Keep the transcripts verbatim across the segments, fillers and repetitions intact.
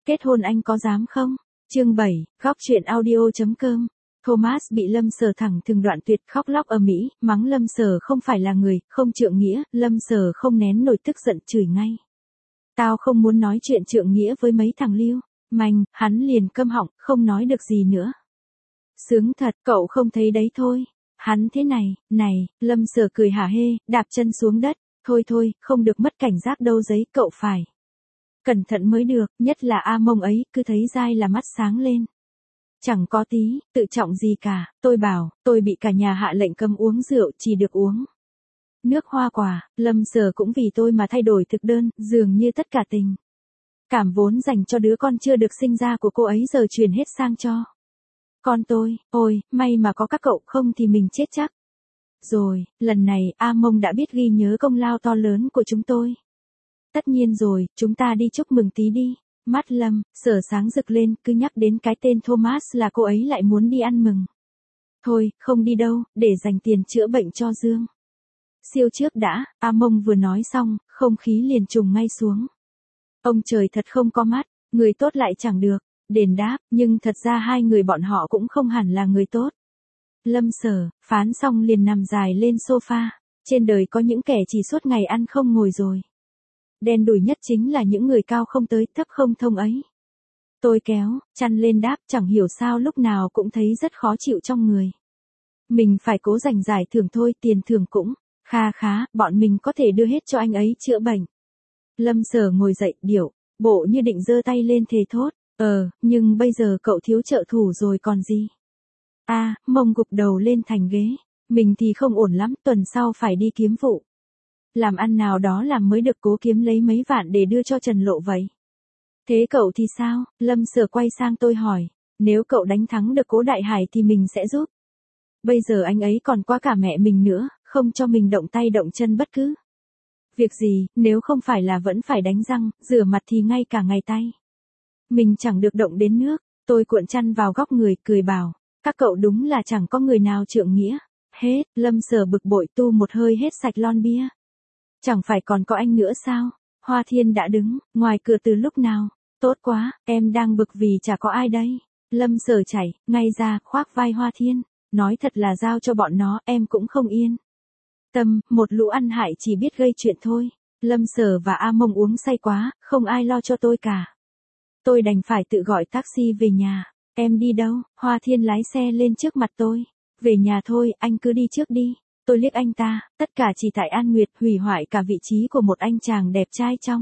Kết hôn anh có dám không? Chương bảy, góc truyện audio chấm com. Thomas bị Lâm Sở thẳng thừng đoạn tuyệt, khóc lóc ầm ĩ, mắng Lâm Sở không phải là người, không trượng nghĩa. Lâm Sở không nén nổi tức giận chửi ngay. Tao không muốn nói chuyện trượng nghĩa với mấy thằng lưu manh. Hắn liền câm họng, không nói được gì nữa. Sướng thật, cậu không thấy đấy thôi. Hắn thế này, này, Lâm Sở cười hả hê, đạp chân xuống đất. Thôi thôi, không được mất cảnh giác đâu giấy, cậu phải cẩn thận mới được, nhất là A Mông ấy, cứ thấy dai là mắt sáng lên. Chẳng có tí tự trọng gì cả, tôi bảo, tôi bị cả nhà hạ lệnh cấm uống rượu, chỉ được uống nước hoa quả. Lâm Sở cũng vì tôi mà thay đổi thực đơn, dường như tất cả tình cảm vốn dành cho đứa con chưa được sinh ra của cô ấy giờ truyền hết sang cho con tôi. Ôi, may mà có các cậu, không thì mình chết chắc rồi. Lần này A Mông đã biết ghi nhớ công lao to lớn của chúng tôi. Tất nhiên rồi, chúng ta đi chúc mừng tí đi. Mắt Lâm Sở sáng rực lên, cứ nhắc đến cái tên Thomas là cô ấy lại muốn đi ăn mừng. Thôi, không đi đâu, để dành tiền chữa bệnh cho Dương Siêu trước đã. A Mông vừa nói xong, không khí liền trùng ngay xuống. Ông trời thật không có mắt, người tốt lại chẳng được đền đáp, nhưng thật ra hai người bọn họ cũng không hẳn là người tốt. Lâm Sở phán xong liền nằm dài lên sofa. Trên đời có những kẻ chỉ suốt ngày ăn không ngồi rồi. Đen đủi nhất chính là những người cao không tới thấp không thông ấy. Tôi kéo chăn lên đáp, chẳng hiểu sao lúc nào cũng thấy rất khó chịu trong người. Mình phải cố giành giải thưởng thôi, tiền thưởng cũng kha khá, bọn mình có thể đưa hết cho anh ấy chữa bệnh. Lâm Sở ngồi dậy, điệu bộ như định giơ tay lên thề thốt. Ờ, nhưng bây giờ cậu thiếu trợ thủ rồi còn gì. A, à, Mông gục đầu lên thành ghế. Mình thì không ổn lắm, tuần sau phải đi kiếm vụ làm ăn nào đó làm mới được, cố kiếm lấy mấy vạn để đưa cho Trần Lộ vậy. Thế cậu thì sao? Lâm Sở quay sang tôi hỏi. Nếu cậu đánh thắng được Cố Đại Hải thì mình sẽ giúp. Bây giờ anh ấy còn qua cả mẹ mình nữa, không cho mình động tay động chân bất cứ việc gì, nếu không phải là vẫn phải đánh răng, rửa mặt thì ngay cả ngày tay mình chẳng được động đến nước. Tôi cuộn chăn vào góc người, cười bảo, các cậu đúng là chẳng có người nào trượng nghĩa hết. Lâm Sở bực bội tu một hơi hết sạch lon bia. Chẳng phải còn có anh nữa sao? Hoa Thiên đã đứng ngoài cửa từ lúc nào? Tốt quá, em đang bực vì chả có ai đây. Lâm Sở chảy ngay ra, khoác vai Hoa Thiên. Nói thật là giao cho bọn nó, em cũng không yên tâm, một lũ ăn hại chỉ biết gây chuyện thôi. Lâm Sở và A Mông uống say quá, không ai lo cho tôi cả. Tôi đành phải tự gọi taxi về nhà. Em đi đâu? Hoa Thiên lái xe lên trước mặt tôi. Về nhà thôi, anh cứ đi trước đi. Tôi liếc anh ta, tất cả chỉ tại An Nguyệt hủy hoại cả vị trí của một anh chàng đẹp trai trong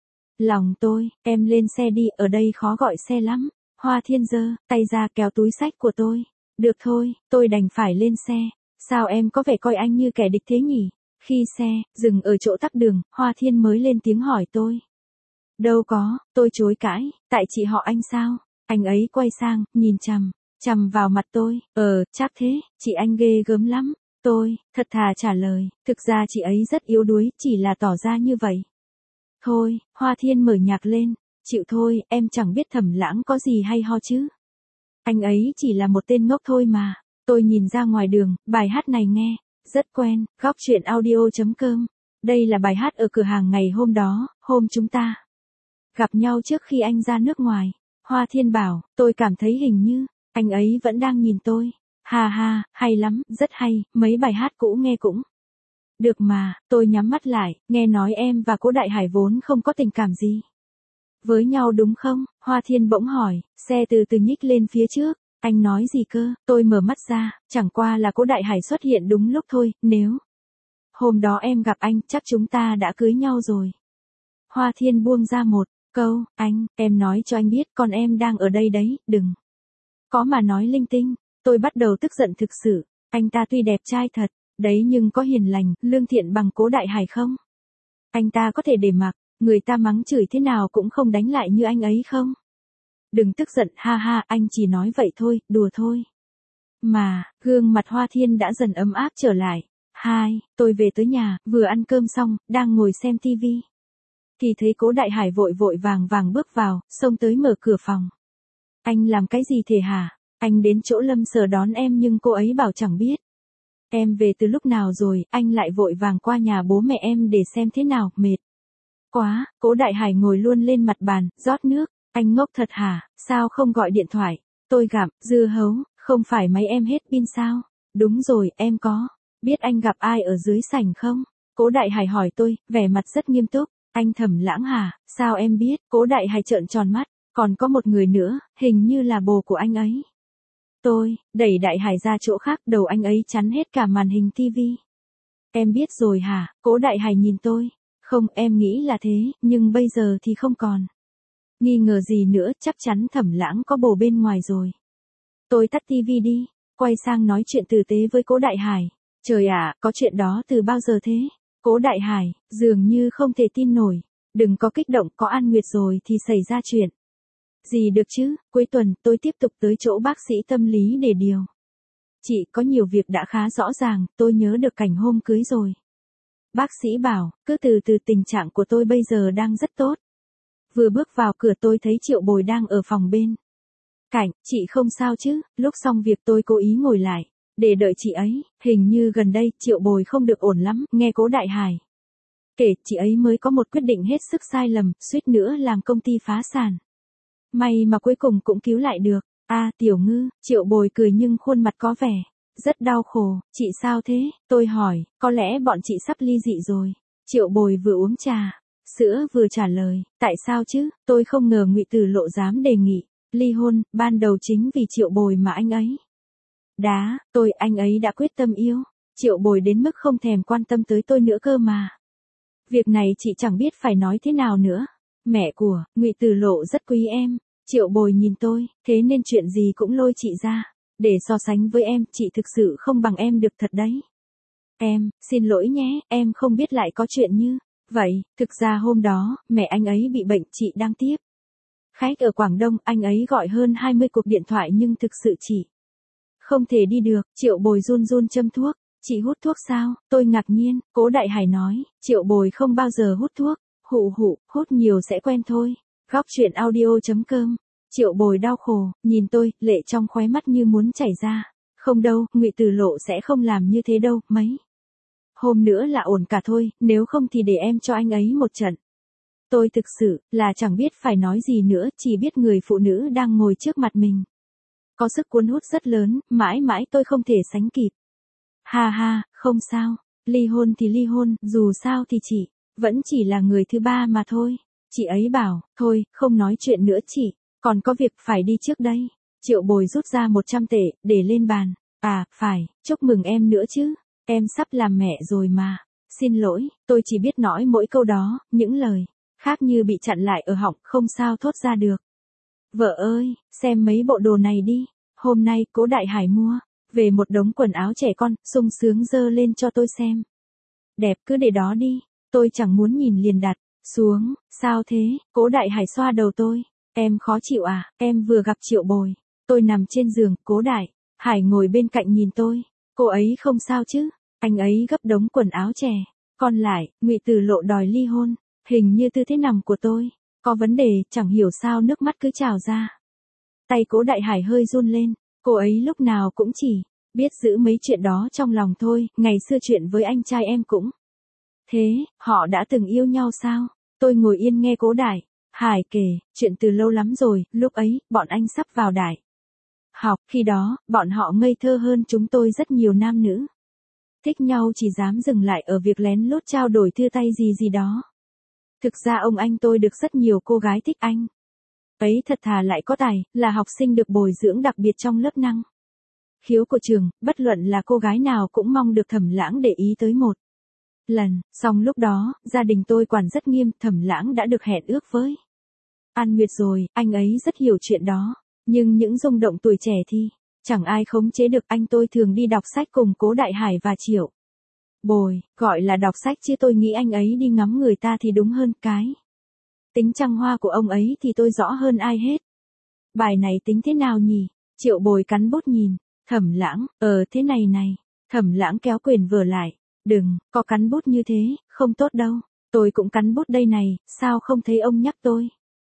lòng tôi. Em lên xe đi, ở đây khó gọi xe lắm. Hoa Thiên giơ tay ra kéo túi xách của tôi. Được thôi, tôi đành phải lên xe. Sao em có vẻ coi anh như kẻ địch thế nhỉ? Khi xe dừng ở chỗ tắc đường, Hoa Thiên mới lên tiếng hỏi tôi. Đâu có, tôi chối cãi, tại chị họ anh sao? Anh ấy quay sang, nhìn chằm chằm vào mặt tôi. Ờ, chắc thế, chị anh ghê gớm lắm. Tôi thật thà trả lời, thực ra chị ấy rất yếu đuối, chỉ là tỏ ra như vậy thôi. Hoa Thiên mở nhạc lên. Chịu thôi, em chẳng biết Thẩm Lãng có gì hay ho chứ. Anh ấy chỉ là một tên ngốc thôi mà. Tôi nhìn ra ngoài đường, bài hát này nghe rất quen. Góc truyện audio chấm com. Đây là bài hát ở cửa hàng ngày hôm đó, hôm chúng ta gặp nhau trước khi anh ra nước ngoài. Hoa Thiên bảo, tôi cảm thấy hình như anh ấy vẫn đang nhìn tôi. Ha ha, hay lắm, rất hay, mấy bài hát cũ nghe cũng được mà. Tôi nhắm mắt lại, nghe nói em và Cố Đại Hải vốn không có tình cảm gì với nhau đúng không? Hoa Thiên bỗng hỏi. Xe từ từ nhích lên phía trước. Anh nói gì cơ? Tôi mở mắt ra, chẳng qua là Cố Đại Hải xuất hiện đúng lúc thôi. Nếu hôm đó em gặp anh, chắc chúng ta đã cưới nhau rồi. Hoa Thiên buông ra một câu. Anh, em nói cho anh biết, con em đang ở đây đấy, đừng có mà nói linh tinh. Tôi bắt đầu tức giận thực sự. Anh ta tuy đẹp trai thật đấy, nhưng có hiền lành, lương thiện bằng Cố Đại Hải không? Anh ta có thể để mặc người ta mắng chửi thế nào cũng không đánh lại như anh ấy không? Đừng tức giận, ha ha, anh chỉ nói vậy thôi, đùa thôi mà. Gương mặt Hoa Thiên đã dần ấm áp trở lại. Hai, tôi về tới nhà, vừa ăn cơm xong, đang ngồi xem tivi thì thấy Cố Đại Hải vội vội vàng vàng bước vào, xông tới mở cửa phòng. Anh làm cái gì thế hả? Anh đến chỗ Lâm Sở đón em nhưng cô ấy bảo chẳng biết em về từ lúc nào rồi, anh lại vội vàng qua nhà bố mẹ em để xem thế nào, mệt quá. Cố Đại Hải ngồi luôn lên mặt bàn, rót nước Anh ngốc thật hả, sao không gọi điện thoại? Tôi gặm, dưa hấu, không phải máy em hết pin sao? Đúng rồi, em có. Biết anh gặp ai ở dưới sảnh không? Cố Đại Hải hỏi tôi, vẻ mặt rất nghiêm túc. Anh Thẩm Lãng hả, sao em biết? Cố Đại Hải trợn tròn mắt, còn có một người nữa, hình như là bồ của anh ấy. Tôi, đẩy Đại Hải ra chỗ khác, đầu anh ấy chắn hết cả màn hình tivi. Em biết rồi hả? Cố Đại Hải nhìn tôi. Không, em nghĩ là thế, nhưng bây giờ thì không còn. Nghi ngờ gì nữa, chắc chắn Thẩm Lãng có bồ bên ngoài rồi. Tôi tắt tivi đi, quay sang nói chuyện tử tế với Cố Đại Hải. Trời ạ, có chuyện đó từ bao giờ thế? Cố Đại Hải, dường như không thể tin nổi. Đừng có kích động, có An Nguyệt rồi thì xảy ra chuyện. Gì được chứ, cuối tuần tôi tiếp tục tới chỗ bác sĩ tâm lý để điều. Chị có nhiều việc đã khá rõ ràng, tôi nhớ được cảnh hôm cưới rồi. Bác sĩ bảo, cứ từ từ, tình trạng của tôi bây giờ đang rất tốt. Vừa bước vào cửa tôi thấy Triệu Bồi đang ở phòng bên cạnh. Chị không sao chứ? Lúc xong việc tôi cố ý ngồi lại để đợi chị ấy. Hình như gần đây Triệu Bồi không được ổn lắm. Nghe Cố Đại Hải kể, chị ấy mới có một quyết định hết sức sai lầm, suýt nữa làm công ty phá sản. May mà cuối cùng cũng cứu lại được. A, à, Tiểu Ngư. Triệu Bồi cười nhưng khuôn mặt có vẻ rất đau khổ. Chị sao thế? Tôi hỏi. Có lẽ bọn chị sắp ly dị rồi. Triệu Bồi vừa uống trà sữa vừa trả lời. Tại sao chứ? Tôi không ngờ Ngụy Tử Lộ dám đề nghị ly hôn, ban đầu chính vì Triệu Bồi mà anh ấy. Đá, tôi, anh ấy đã quyết tâm yêu Triệu Bồi đến mức không thèm quan tâm tới tôi nữa cơ mà. Việc này chị chẳng biết phải nói thế nào nữa. Mẹ của, Ngụy Tử Lộ rất quý em. Triệu Bồi nhìn tôi, thế nên chuyện gì cũng lôi chị ra. Để so sánh với em, chị thực sự không bằng em được thật đấy. Em, xin lỗi nhé, em không biết lại có chuyện như vậy. Thực ra hôm đó, mẹ anh ấy bị bệnh, chị đang tiếp khách ở Quảng Đông, anh ấy gọi hơn hai mươi cuộc điện thoại nhưng thực sự chị không thể đi được. Triệu Bồi run run châm thuốc. Chị hút thuốc sao? Tôi ngạc nhiên. Cố Đại Hải nói, Triệu Bồi không bao giờ hút thuốc. Hụ hụ, hút nhiều sẽ quen thôi. Góc truyện audio chấm com. Triệu Bồi đau khổ, nhìn tôi, lệ trong khóe mắt như muốn chảy ra. Không đâu, Ngụy Tử Lộ sẽ không làm như thế đâu, mấy hôm nữa là ổn cả thôi, nếu không thì để em cho anh ấy một trận. Tôi thực sự là chẳng biết phải nói gì nữa, chỉ biết người phụ nữ đang ngồi trước mặt mình có sức cuốn hút rất lớn, mãi mãi tôi không thể sánh kịp. Ha ha, không sao, ly hôn thì ly hôn, dù sao thì chị vẫn chỉ là người thứ ba mà thôi. Chị ấy bảo, thôi, không nói chuyện nữa chị, còn có việc phải đi trước đây. Triệu Bồi rút ra một trăm tệ, để lên bàn. À, phải, chúc mừng em nữa chứ, em sắp làm mẹ rồi mà. Xin lỗi, tôi chỉ biết nói mỗi câu đó, những lời khác như bị chặn lại ở họng, không sao thốt ra được. Vợ ơi, xem mấy bộ đồ này đi. Hôm nay Cố Đại Hải mua về một đống quần áo trẻ con, sung sướng dơ lên cho tôi xem. Đẹp, cứ để đó đi. Tôi chẳng muốn nhìn liền đặt xuống. Sao thế? Cố Đại Hải xoa đầu tôi. Em khó chịu à? Em vừa gặp Triệu Bồi. Tôi nằm trên giường, Cố Đại Hải ngồi bên cạnh nhìn tôi. Cô ấy không sao chứ? Anh ấy gấp đống quần áo trẻ con lại. Ngụy Tử Lộ đòi ly hôn. Hình như tư thế nằm của tôi có vấn đề, chẳng hiểu sao nước mắt cứ trào ra. Tay Cố Đại Hải hơi run lên. Cô ấy lúc nào cũng chỉ biết giữ mấy chuyện đó trong lòng thôi. Ngày xưa chuyện với anh trai em cũng thế. Họ đã từng yêu nhau sao? Tôi ngồi yên nghe Cố Đại Hải kể chuyện từ lâu lắm rồi. Lúc ấy, bọn anh sắp vào đại học. Khi đó, bọn họ ngây thơ hơn chúng tôi rất nhiều. Nam nữ thích nhau chỉ dám dừng lại ở việc lén lút trao đổi thư tay gì gì đó. Thực ra ông anh tôi được rất nhiều cô gái thích, anh ấy thật thà lại có tài, là học sinh được bồi dưỡng đặc biệt trong lớp năng khiếu của trường, bất luận là cô gái nào cũng mong được Thẩm Lãng để ý tới một lần. Song lúc đó, gia đình tôi quản rất nghiêm, Thẩm Lãng đã được hẹn ước với An Nguyệt rồi, anh ấy rất hiểu chuyện đó. Nhưng những rung động tuổi trẻ thì chẳng ai khống chế được. Anh tôi thường đi đọc sách cùng Cố Đại Hải và Triệu Bồi, gọi là đọc sách chứ tôi nghĩ anh ấy đi ngắm người ta thì đúng hơn. Cái tính trăng hoa của ông ấy thì tôi rõ hơn ai hết. Bài này tính thế nào nhỉ? Triệu Bồi cắn bút nhìn. Thẩm Lãng, ờ thế này này. Thẩm Lãng kéo quyển vở lại. Đừng, có cắn bút như thế, không tốt đâu. Tôi cũng cắn bút đây này, sao không thấy ông nhắc tôi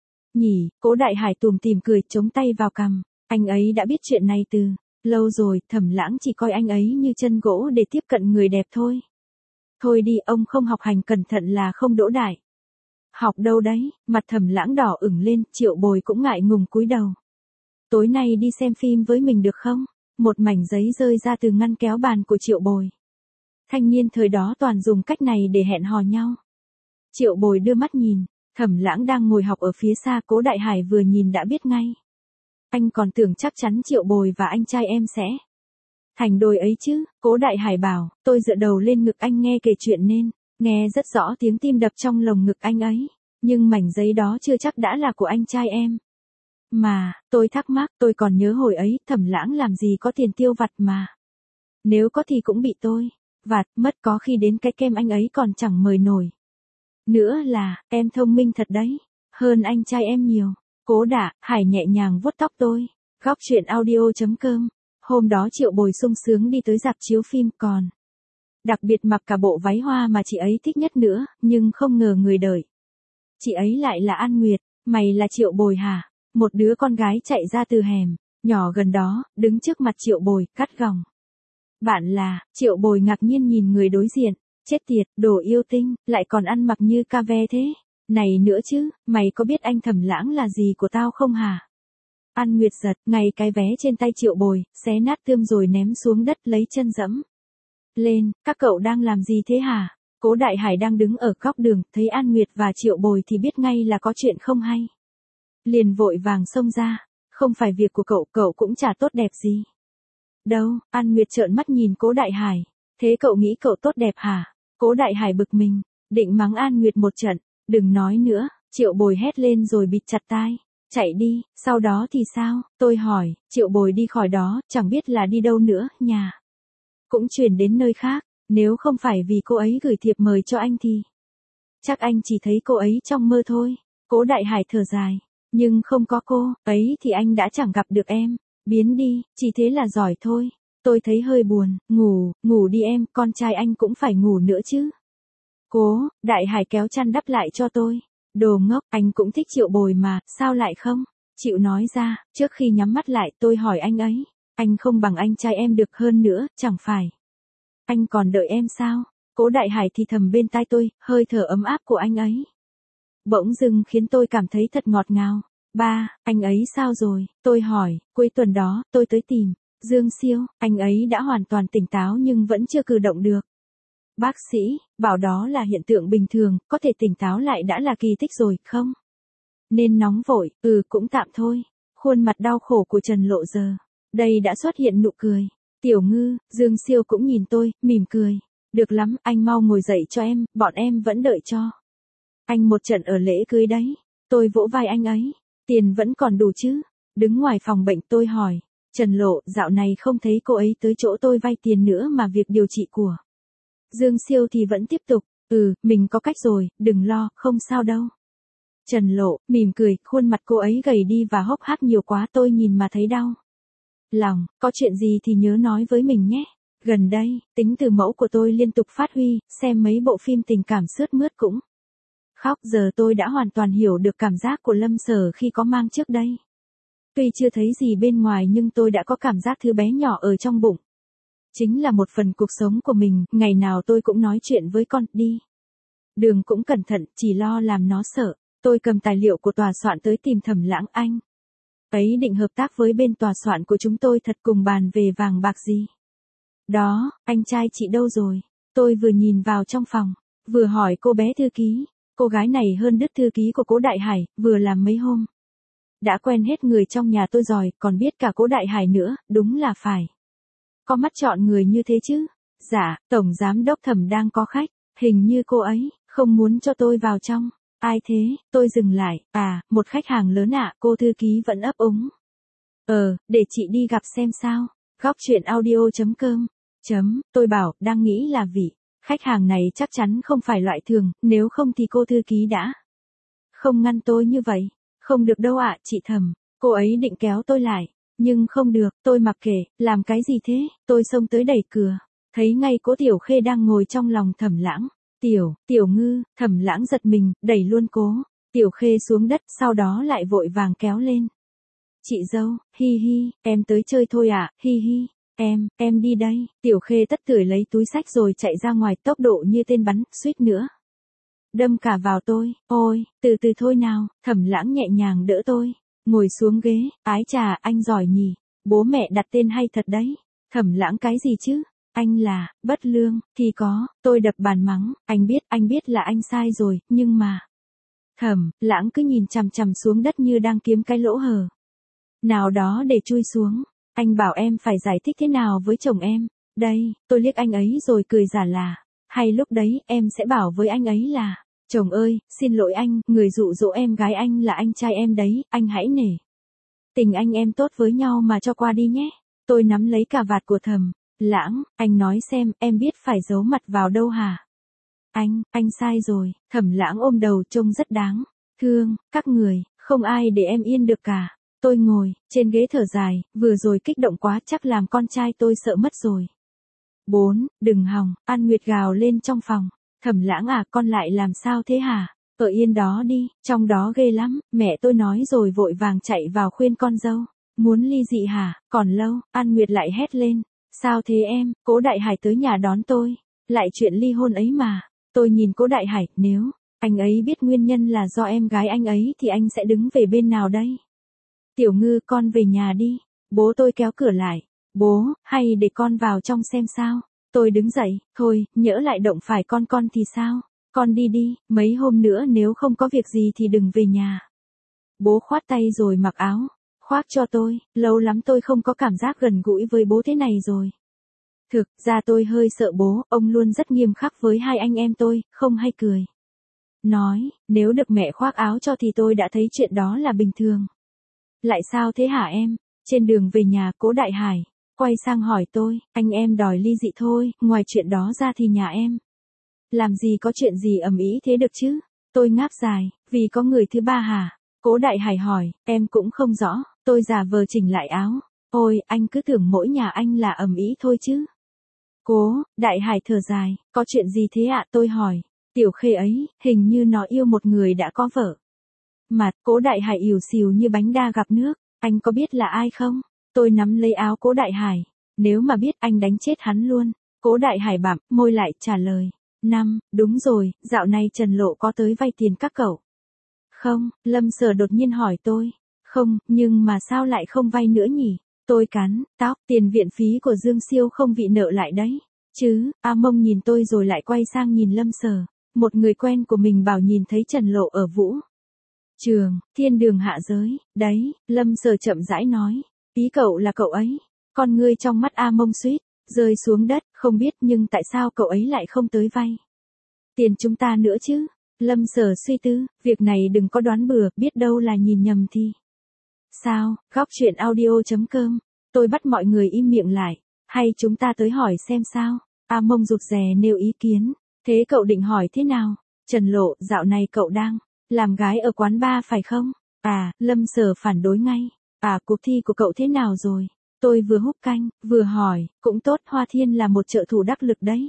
nhỉ? Cố Đại Hải tủm tỉm cười, chống tay vào cằm. Anh ấy đã biết chuyện này từ lâu rồi. Thẩm Lãng chỉ coi anh ấy như chân gỗ để tiếp cận người đẹp thôi. Thôi đi, ông không học hành cẩn thận là không đỗ đại Học đâu đấy, mặt Thẩm Lãng đỏ ửng lên, Triệu Bồi cũng ngại ngùng cúi đầu. Tối nay đi xem phim với mình được không? Một mảnh giấy rơi ra từ ngăn kéo bàn của Triệu Bồi. Thanh niên thời đó toàn dùng cách này để hẹn hò nhau. Triệu Bồi đưa mắt nhìn, Thẩm Lãng đang ngồi học ở phía xa, Cố Đại Hải vừa nhìn đã biết ngay. Anh còn tưởng chắc chắn Triệu Bồi và anh trai em sẽ thành đôi ấy chứ, Cố Đại Hải bảo, tôi dựa đầu lên ngực anh nghe kể chuyện nên, nghe rất rõ tiếng tim đập trong lồng ngực anh ấy, nhưng mảnh giấy đó chưa chắc đã là của anh trai em. Mà, tôi thắc mắc, tôi còn nhớ hồi ấy, Thẩm Lãng làm gì có tiền tiêu vặt mà. Nếu có thì cũng bị tôi vặt mất, có khi đến cái kem anh ấy còn chẳng mời nổi. Nữa là, em thông minh thật đấy, hơn anh trai em nhiều. Cố Đại Hải nhẹ nhàng vuốt tóc tôi. Góc truyện audio chấm com. Hôm đó Triệu Bồi sung sướng đi tới rạp chiếu phim còn. Đặc biệt mặc cả bộ váy hoa mà chị ấy thích nhất nữa, nhưng không ngờ người đợi. Chị ấy lại là An Nguyệt, mày là Triệu Bồi hả? Một đứa con gái chạy ra từ hẻm, nhỏ gần đó, đứng trước mặt Triệu Bồi, cắt gỏng. Bạn là, Triệu Bồi ngạc nhiên nhìn người đối diện, chết tiệt, đồ yêu tinh, lại còn ăn mặc như ca ve thế. Này nữa chứ, mày có biết anh Thẩm Lãng là gì của tao không hả? An Nguyệt giật, ngay cái vé trên tay Triệu Bồi, xé nát tươm rồi ném xuống đất lấy chân dẫm lên, các cậu đang làm gì thế hả? Cố Đại Hải đang đứng ở góc đường, thấy An Nguyệt và Triệu Bồi thì biết ngay là có chuyện không hay. Liền vội vàng xông ra, không phải việc của cậu, cậu cũng chả tốt đẹp gì. Đâu, An Nguyệt trợn mắt nhìn Cố Đại Hải, thế cậu nghĩ cậu tốt đẹp hả? Cố Đại Hải bực mình, định mắng An Nguyệt một trận, đừng nói nữa, Triệu Bồi hét lên rồi bịt chặt tai. Chạy đi, sau đó thì sao? Tôi hỏi, Triệu Bồi đi khỏi đó, chẳng biết là đi đâu nữa, nhà. Cũng chuyển đến nơi khác, nếu không phải vì cô ấy gửi thiệp mời cho anh thì. Chắc anh chỉ thấy cô ấy trong mơ thôi. Cố Đại Hải thở dài, nhưng không có cô ấy thì anh đã chẳng gặp được em. Biến đi, chỉ thế là giỏi thôi. Tôi thấy hơi buồn, ngủ, ngủ đi em, con trai anh cũng phải ngủ nữa chứ. Cố Đại Hải kéo chăn đắp lại cho tôi. Đồ ngốc, anh cũng thích Triệu Bồi mà, sao lại không? Chịu nói ra, trước khi nhắm mắt lại tôi hỏi anh ấy, anh không bằng anh trai em được hơn nữa, chẳng phải. Anh còn đợi em sao? Cố Đại Hải thì thầm bên tai tôi, hơi thở ấm áp của anh ấy. Bỗng dưng khiến tôi cảm thấy thật ngọt ngào. Ba, anh ấy sao rồi? Tôi hỏi, cuối tuần đó, tôi tới tìm. Dương Siêu, anh ấy đã hoàn toàn tỉnh táo nhưng vẫn chưa cử động được. Bác sĩ, bảo đó là hiện tượng bình thường, có thể tỉnh táo lại đã là kỳ tích rồi, không? Nên nóng vội, ừ cũng tạm thôi. Khuôn mặt đau khổ của Trần Lộ giờ. Đây đã xuất hiện nụ cười. Tiểu Ngư, Dương Siêu cũng nhìn tôi, mỉm cười. Được lắm, anh mau ngồi dậy cho em, bọn em vẫn đợi cho. Anh một trận ở lễ cưới đấy. Tôi vỗ vai anh ấy. Tiền vẫn còn đủ chứ? Đứng ngoài phòng bệnh tôi hỏi. Trần Lộ, dạo này không thấy cô ấy tới chỗ tôi vay tiền nữa mà việc điều trị của Dương Siêu thì vẫn tiếp tục, ừ, mình có cách rồi, đừng lo, không sao đâu. Trần Lộ, mỉm cười, khuôn mặt cô ấy gầy đi và hốc hác nhiều quá tôi nhìn mà thấy đau lòng, có chuyện gì thì nhớ nói với mình nhé. Gần đây, tính từ mẫu của tôi liên tục phát huy, xem mấy bộ phim tình cảm sướt mướt cũng khóc, giờ tôi đã hoàn toàn hiểu được cảm giác của Lâm Sở khi có mang trước đây. Tuy chưa thấy gì bên ngoài nhưng tôi đã có cảm giác thứ bé nhỏ ở trong bụng. Chính là một phần cuộc sống của mình, ngày nào tôi cũng nói chuyện với con, đi đường cũng cẩn thận, chỉ lo làm nó sợ. Tôi cầm tài liệu của tòa soạn tới tìm Thẩm Lãng, anh ấy định hợp tác với bên tòa soạn của chúng tôi thật cùng bàn về vàng bạc gì. Đó, anh trai chị đâu rồi? Tôi vừa nhìn vào trong phòng, vừa hỏi cô bé thư ký. Cô gái này hơn đứt thư ký của Cố Đại Hải, vừa làm mấy hôm. Đã quen hết người trong nhà tôi rồi, còn biết cả Cố Đại Hải nữa, đúng là phải có mắt chọn người như thế chứ. Dạ, Tổng Giám Đốc Thẩm đang có khách, hình như cô ấy không muốn cho tôi vào trong. Ai thế? Tôi dừng lại, à, một khách hàng lớn ạ, cô thư ký vẫn ấp úng. Ờ, để chị đi gặp xem sao. Góc truyện audio chấm com. Chấm, tôi bảo, đang nghĩ là vị khách hàng này chắc chắn không phải loại thường, nếu không thì cô thư ký đã không ngăn tôi như vậy. Không được đâu ạ, chị Thẩm. Cô ấy định kéo tôi lại, nhưng không được, tôi mặc kệ, làm cái gì thế? Tôi xông tới đẩy cửa, thấy ngay Cố Tiểu Khê đang ngồi trong lòng Thẩm Lãng. Tiểu, Tiểu Ngư, Thẩm Lãng giật mình, đẩy luôn Cố Tiểu Khê xuống đất, sau đó lại vội vàng kéo lên. Chị dâu, hi hi, em tới chơi thôi ạ, hi hi, em, em đi đây. Tiểu Khê tất tưởi lấy túi xách rồi chạy ra ngoài, tốc độ như tên bắn, suýt nữa đâm cả vào tôi, ôi, từ từ thôi nào, Thẩm Lãng nhẹ nhàng đỡ tôi, ngồi xuống ghế, ái chà, anh giỏi nhỉ, bố mẹ đặt tên hay thật đấy. Thẩm Lãng cái gì chứ, anh là, bất lương, thì có, tôi đập bàn mắng, anh biết, anh biết là anh sai rồi, nhưng mà. Thẩm Lãng cứ nhìn chằm chằm xuống đất như đang kiếm cái lỗ hở nào đó để chui xuống, anh bảo em phải giải thích thế nào với chồng em, đây, tôi liếc anh ấy rồi cười giả là, hay lúc đấy em sẽ bảo với anh ấy là, chồng ơi, xin lỗi anh, người dụ dỗ em gái anh là anh trai em đấy, anh hãy nể tình anh em tốt với nhau mà cho qua đi nhé. Tôi nắm lấy cà vạt của Thẩm Lãng, anh nói xem, em biết phải giấu mặt vào đâu hả? Anh, anh sai rồi, Thẩm Lãng ôm đầu trông rất đáng thương, các người, không ai để em yên được cả. Tôi ngồi trên ghế thở dài, vừa rồi kích động quá chắc làm con trai tôi sợ mất rồi. Bốn, đừng hòng, An Nguyệt gào lên trong phòng. Thẩm Lãng à, con lại làm sao thế hả? Ở yên đó đi, trong đó ghê lắm, mẹ tôi nói rồi vội vàng chạy vào khuyên con dâu. Muốn ly dị hả? Còn lâu, An Nguyệt lại hét lên. Sao thế em, Cố Đại Hải tới nhà đón tôi. Lại chuyện ly hôn ấy mà. Tôi nhìn Cố Đại Hải, nếu anh ấy biết nguyên nhân là do em gái anh ấy thì anh sẽ đứng về bên nào đây? Tiểu Ngư, con về nhà đi. Bố tôi kéo cửa lại. Bố, hay để con vào trong xem sao? Tôi đứng dậy, thôi, nhỡ lại động phải con con thì sao? Con đi đi, mấy hôm nữa nếu không có việc gì thì đừng về nhà. Bố khoát tay rồi mặc áo, khoác cho tôi, lâu lắm tôi không có cảm giác gần gũi với bố thế này rồi. Thực ra tôi hơi sợ bố, ông luôn rất nghiêm khắc với hai anh em tôi, không hay cười. Nói, nếu được mẹ khoác áo cho thì tôi đã thấy chuyện đó là bình thường. Lại sao thế hả em? Trên đường về nhà, Cố Đại Hải quay sang hỏi tôi, anh em đòi ly dị thôi, ngoài chuyện đó ra thì nhà em làm gì có chuyện gì ầm ĩ thế được chứ? Tôi ngáp dài, vì có người thứ ba hả? Cố Đại Hải hỏi, em cũng không rõ, tôi giả vờ chỉnh lại áo. Ôi, anh cứ tưởng mỗi nhà anh là ầm ĩ thôi chứ. Cố Đại Hải thở dài, có chuyện gì thế ạ? Tôi hỏi, Tiểu Khê ấy, hình như nó yêu một người đã có vợ. Mặt Cố Đại Hải ỉu xìu như bánh đa gặp nước, anh có biết là ai không? Tôi nắm lấy áo Cố Đại Hải, nếu mà biết anh đánh chết hắn luôn. Cố Đại Hải bặm môi lại trả lời, năm, đúng rồi, dạo này Trần Lộ có tới vay tiền các cậu. Không, Lâm Sở đột nhiên hỏi tôi, không, nhưng mà sao lại không vay nữa nhỉ? Tôi cắn tóc, tiền viện phí của Dương Siêu không bị nợ lại đấy. Chứ, A Mông nhìn tôi rồi lại quay sang nhìn Lâm Sở, một người quen của mình bảo nhìn thấy Trần Lộ ở Vũ Trường, thiên đường hạ giới, đấy, Lâm Sở chậm rãi nói, ý cậu là cậu ấy. Con ngươi trong mắt A Mông suýt rơi xuống đất, không biết nhưng tại sao cậu ấy lại không tới vay tiền chúng ta nữa chứ? Lâm Sở suy tư, việc này đừng có đoán bừa, biết đâu là nhìn nhầm thì sao? Góc truyện audio chấm com. Tôi bắt mọi người im miệng lại, hay chúng ta tới hỏi xem sao? A Mông rụt rè nêu ý kiến, thế cậu định hỏi thế nào? Trần Lộ, dạo này cậu đang làm gái ở quán bar phải không? À, Lâm Sở phản đối ngay. À, cuộc thi của cậu thế nào rồi? Tôi vừa húp canh, vừa hỏi, cũng tốt, Hoa Thiên là một trợ thủ đắc lực đấy.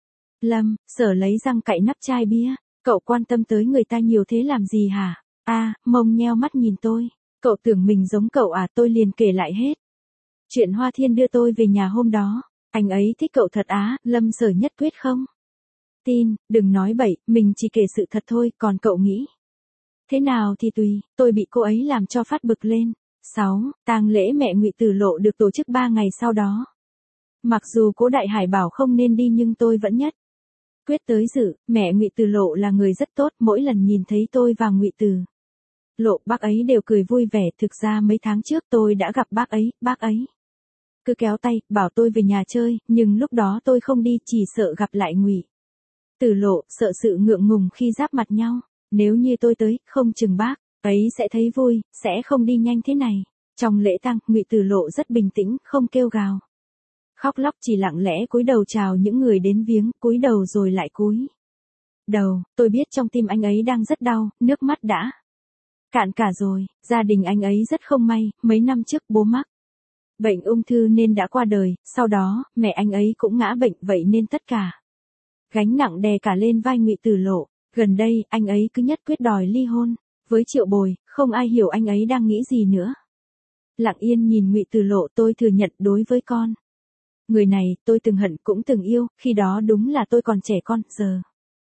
Lâm Sở lấy răng cạy nắp chai bia, cậu quan tâm tới người ta nhiều thế làm gì hả? À, Mông nheo mắt nhìn tôi, cậu tưởng mình giống cậu à? Tôi liền kể lại hết chuyện Hoa Thiên đưa tôi về nhà hôm đó. Anh ấy thích cậu thật á? Lâm Sở nhất quyết không tin, đừng nói bậy, mình chỉ kể sự thật thôi, còn cậu nghĩ thế nào thì tùy. Tôi bị cô ấy làm cho phát bực lên. Sáu, tang lễ mẹ Ngụy Tử Lộ được tổ chức ba ngày sau đó. Mặc dù Cố Đại Hải bảo không nên đi nhưng tôi vẫn nhất quyết tới dự. Mẹ Ngụy Tử Lộ là người rất tốt, mỗi lần nhìn thấy tôi và Ngụy Tử Lộ, bác ấy đều cười vui vẻ. Thực ra mấy tháng trước tôi đã gặp bác ấy, bác ấy cứ kéo tay, bảo tôi về nhà chơi, nhưng lúc đó tôi không đi, chỉ sợ gặp lại Ngụy Tử Lộ, sợ sự ngượng ngùng khi giáp mặt nhau. Nếu như tôi tới, không chừng bác ấy sẽ thấy vui, sẽ không đi nhanh thế này. Trong lễ tang, Ngụy Tử Lộ rất bình tĩnh, không kêu gào khóc lóc, chỉ lặng lẽ cúi đầu chào những người đến viếng, cúi đầu rồi lại cúi đầu. Tôi biết trong tim anh ấy đang rất đau, nước mắt đã cạn cả rồi. Gia đình anh ấy rất không may, mấy năm trước bố mắc bệnh ung thư nên đã qua đời, sau đó mẹ anh ấy cũng ngã bệnh, vậy nên tất cả gánh nặng đè cả lên vai Ngụy Tử Lộ. Gần đây, anh ấy cứ nhất quyết đòi ly hôn với Triệu Bồi, không ai hiểu anh ấy đang nghĩ gì nữa. Lặng yên nhìn Ngụy Tử Lộ, tôi thừa nhận đối với con người này, tôi từng hận cũng từng yêu, khi đó đúng là tôi còn trẻ con, giờ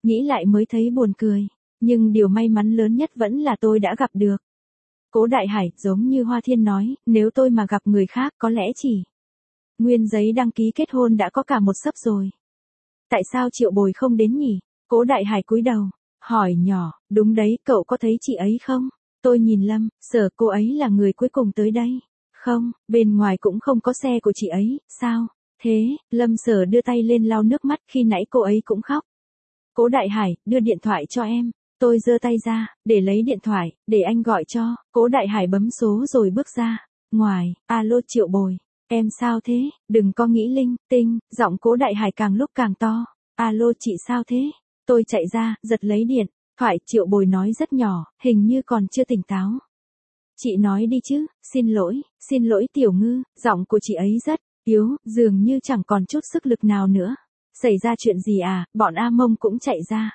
Nghĩ lại mới thấy buồn cười. Nhưng điều may mắn lớn nhất vẫn là tôi đã gặp được Cố Đại Hải. Giống như Hoa Thiên nói, nếu tôi mà gặp người khác có lẽ chỉ nguyên giấy đăng ký kết hôn đã có cả một xấp rồi. Tại sao Triệu Bồi không đến nhỉ? Cố Đại Hải cúi đầu, hỏi nhỏ, đúng đấy, cậu có thấy chị ấy không? Tôi nhìn Lâm Sở, cô ấy là người cuối cùng tới đây. Không, bên ngoài cũng không có xe của chị ấy, sao? Thế, Lâm Sở đưa tay lên lau nước mắt, khi nãy cô ấy cũng khóc. Cố Đại Hải, đưa điện thoại cho em. Tôi giơ tay ra, để lấy điện thoại, để anh gọi cho. Cố Đại Hải bấm số rồi bước ra. Ngoài, alo Triệu Bồi. Em sao thế, đừng có nghĩ linh tinh, giọng Cố Đại Hải càng lúc càng to. Alo chị sao thế? Tôi chạy ra, giật lấy điện thoại. Triệu Bồi nói rất nhỏ, hình như còn chưa tỉnh táo. Chị nói đi chứ, xin lỗi, xin lỗi Tiểu Ngư, giọng của chị ấy rất yếu, dường như chẳng còn chút sức lực nào nữa. Xảy ra chuyện gì à, bọn A Mông cũng chạy ra.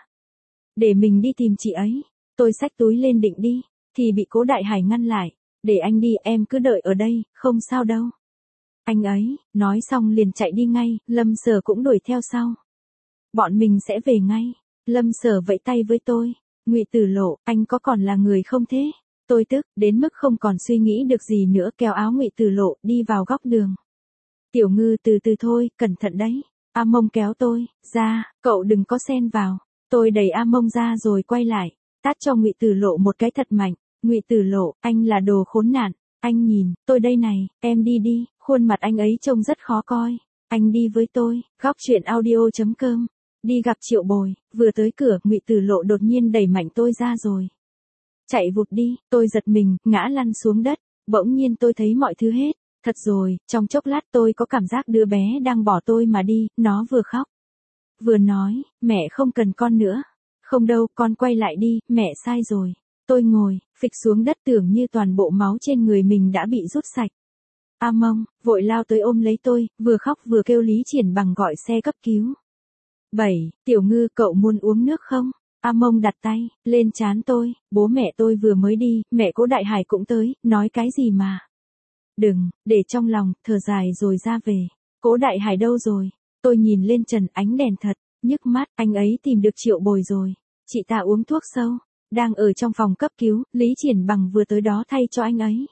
Để mình đi tìm chị ấy. Tôi xách túi lên định đi, thì bị Cố Đại Hải ngăn lại. Để anh đi, em cứ đợi ở đây, không sao đâu. Anh ấy, nói xong liền chạy đi ngay, Lâm Sở cũng đuổi theo sau. Bọn mình sẽ về ngay. Lâm Sở vẫy tay với tôi. Ngụy Tử Lộ, anh có còn là người không thế? Tôi tức, đến mức không còn suy nghĩ được gì nữa, kéo áo Ngụy Tử Lộ, đi vào góc đường. Tiểu Ngư từ từ thôi, cẩn thận đấy. A Mông kéo tôi ra, cậu đừng có xen vào. Tôi đẩy A Mông ra rồi quay lại, tát cho Ngụy Tử Lộ một cái thật mạnh. Ngụy Tử Lộ, anh là đồ khốn nạn. Anh nhìn, tôi đây này, em đi đi. Khuôn mặt anh ấy trông rất khó coi. Anh đi với tôi. Góc truyện audio chấm com. Đi gặp Triệu Bồi. Vừa tới cửa, Ngụy Tử Lộ đột nhiên đẩy mạnh tôi ra rồi chạy vụt đi. Tôi giật mình, ngã lăn xuống đất. Bỗng nhiên tôi thấy mọi thứ hết. Thật rồi, trong chốc lát tôi có cảm giác đứa bé đang bỏ tôi mà đi. Nó vừa khóc vừa nói, mẹ không cần con nữa. Không đâu, con quay lại đi, mẹ sai rồi. Tôi ngồi phịch xuống đất, tưởng như toàn bộ máu trên người mình đã bị rút sạch. A Mông vội lao tới ôm lấy tôi, vừa khóc vừa kêu Lý Triển Bằng gọi xe cấp cứu. bảy. Tiểu Ngư, cậu muốn uống nước không? A Mông đặt tay lên trán tôi. Bố mẹ tôi vừa mới đi, mẹ Cố Đại Hải cũng tới, nói cái gì mà. Đừng, để trong lòng, thở dài rồi ra về. Cố Đại Hải đâu rồi? Tôi nhìn lên trần, ánh đèn thật nhức mắt, anh ấy tìm được Triệu Bồi rồi. Chị ta uống thuốc sâu, đang ở trong phòng cấp cứu, Lý Triển Bằng vừa tới đó thay cho anh ấy.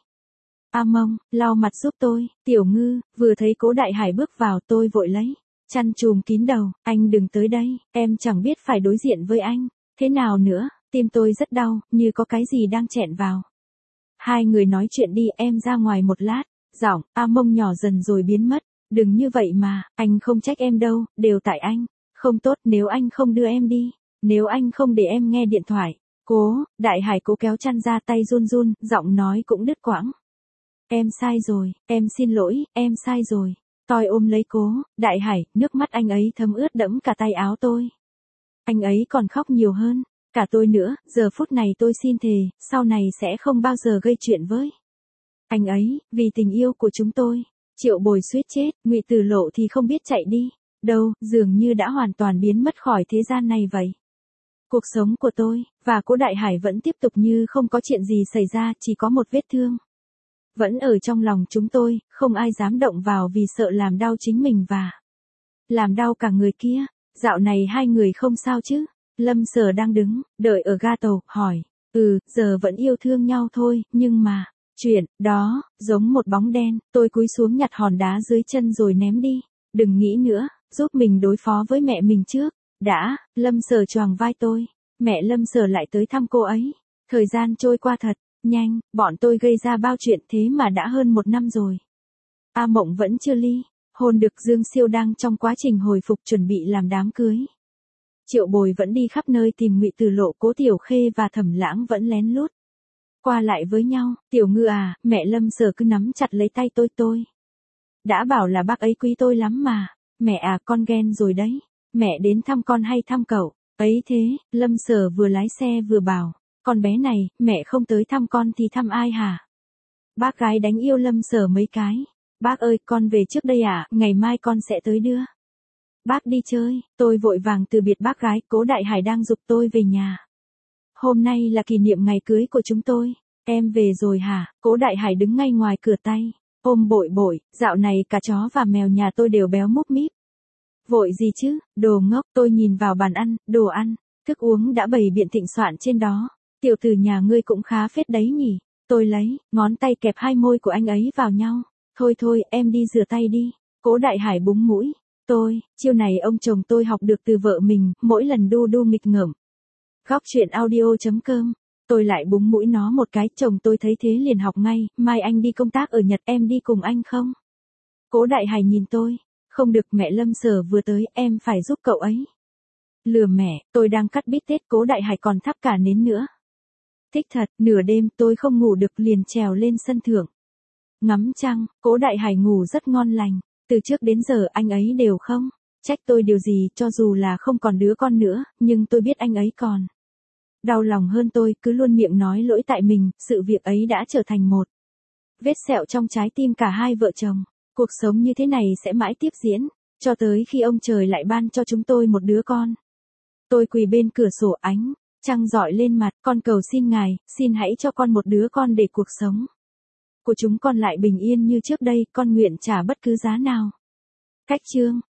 A Mông, lau mặt giúp tôi. Tiểu Ngư, vừa thấy Cố Đại Hải bước vào, tôi vội lấy chăn trùm kín đầu. Anh đừng tới đây, em chẳng biết phải đối diện với anh thế nào nữa. Tim tôi rất đau, như có cái gì đang chẹn vào. Hai người nói chuyện đi, em ra ngoài một lát. Giọng A Mông nhỏ dần rồi biến mất. Đừng như vậy mà, anh không trách em đâu, đều tại anh. Không tốt nếu anh không đưa em đi, nếu anh không để em nghe điện thoại. Cố Đại Hải cố kéo chăn ra, tay run run, giọng nói cũng đứt quãng. Em sai rồi, em xin lỗi, em sai rồi. Tôi ôm lấy Cố Đại Hải, nước mắt anh ấy thấm ướt đẫm cả tay áo tôi. Anh ấy còn khóc nhiều hơn cả tôi nữa. Giờ phút này tôi xin thề, sau này sẽ không bao giờ gây chuyện với anh ấy, vì tình yêu của chúng tôi. Triệu Bồi suýt chết, Ngụy Tử Lộ thì không biết chạy đi đâu, dường như đã hoàn toàn biến mất khỏi thế gian này vậy. Cuộc sống của tôi và Cố Đại Hải vẫn tiếp tục như không có chuyện gì xảy ra, chỉ có một vết thương vẫn ở trong lòng chúng tôi, không ai dám động vào vì sợ làm đau chính mình và làm đau cả người kia. Dạo này hai người không sao chứ? Lâm Sở đang đứng đợi ở ga tàu, hỏi. Ừ, giờ vẫn yêu thương nhau thôi, nhưng mà chuyện đó giống một bóng đen. Tôi cúi xuống nhặt hòn đá dưới chân rồi ném đi. Đừng nghĩ nữa, giúp mình đối phó với mẹ mình trước đã. Lâm Sở choàng vai tôi. Mẹ Lâm Sở lại tới thăm cô ấy. Thời gian trôi qua thật nhanh, bọn tôi gây ra bao chuyện thế mà đã hơn một năm rồi. A Mộng vẫn chưa ly hôn được, Dương Siêu đang trong quá trình hồi phục chuẩn bị làm đám cưới. Triệu Bồi vẫn đi khắp nơi tìm Ngụy Tử Lộ, Cố Tiểu Khê và Thẩm Lãng vẫn lén lút qua lại với nhau. Tiểu Ngư à, mẹ Lâm Sở cứ nắm chặt lấy tay tôi tôi. Đã bảo là bác ấy quý tôi lắm mà. Mẹ à, con ghen rồi đấy. Mẹ đến thăm con hay thăm cậu? Ấy thế, Lâm Sở vừa lái xe vừa bảo. Con bé này, mẹ không tới thăm con thì thăm ai hả? Bác gái đánh yêu Lâm Sở mấy cái. Bác ơi, con về trước đây à, ngày mai con sẽ tới đưa bác đi chơi. Tôi vội vàng từ biệt bác gái. Cố Đại Hải đang giục tôi về nhà. Hôm nay là kỷ niệm ngày cưới của chúng tôi. Em về rồi hả? Cố Đại Hải đứng ngay ngoài cửa tay ôm bội bội. Dạo này cả chó và mèo nhà tôi đều béo múp míp. Vội gì chứ, đồ ngốc. Tôi nhìn vào bàn ăn, đồ ăn Thức uống đã bày biện thịnh soạn trên đó. Tiểu tử nhà ngươi cũng khá phết đấy nhỉ. Tôi lấy, ngón tay kẹp hai môi của anh ấy vào nhau. Thôi thôi, em đi rửa tay đi. Cố Đại Hải búng mũi. Tôi, chiêu này ông chồng tôi học được từ vợ mình, mỗi lần đu đu nghịch ngợm. Góc chuyện audio chấm com. Tôi lại búng mũi nó một cái, chồng tôi thấy thế liền học ngay, mai anh đi công tác ở Nhật, em đi cùng anh không? Cố Đại Hải nhìn tôi. Không được, mẹ Lâm Sở vừa tới, em phải giúp cậu ấy. Lừa mẹ, tôi đang cắt bít tết, Cố Đại Hải còn thắp cả nến nữa. Thích thật, nửa đêm tôi không ngủ được liền trèo lên sân thượng. Ngắm trăng, Cố Đại Hải ngủ rất ngon lành. Từ trước đến giờ anh ấy đều không trách tôi điều gì, cho dù là không còn đứa con nữa, nhưng tôi biết anh ấy còn đau lòng hơn tôi, cứ luôn miệng nói lỗi tại mình, sự việc ấy đã trở thành một vết sẹo trong trái tim cả hai vợ chồng. Cuộc sống như thế này sẽ mãi tiếp diễn, cho tới khi ông trời lại ban cho chúng tôi một đứa con. Tôi quỳ bên cửa sổ, ánh trăng rọi lên mặt, con cầu xin ngài, xin hãy cho con một đứa con để cuộc sống của chúng con lại bình yên như trước đây, con nguyện trả bất cứ giá nào. Cách chương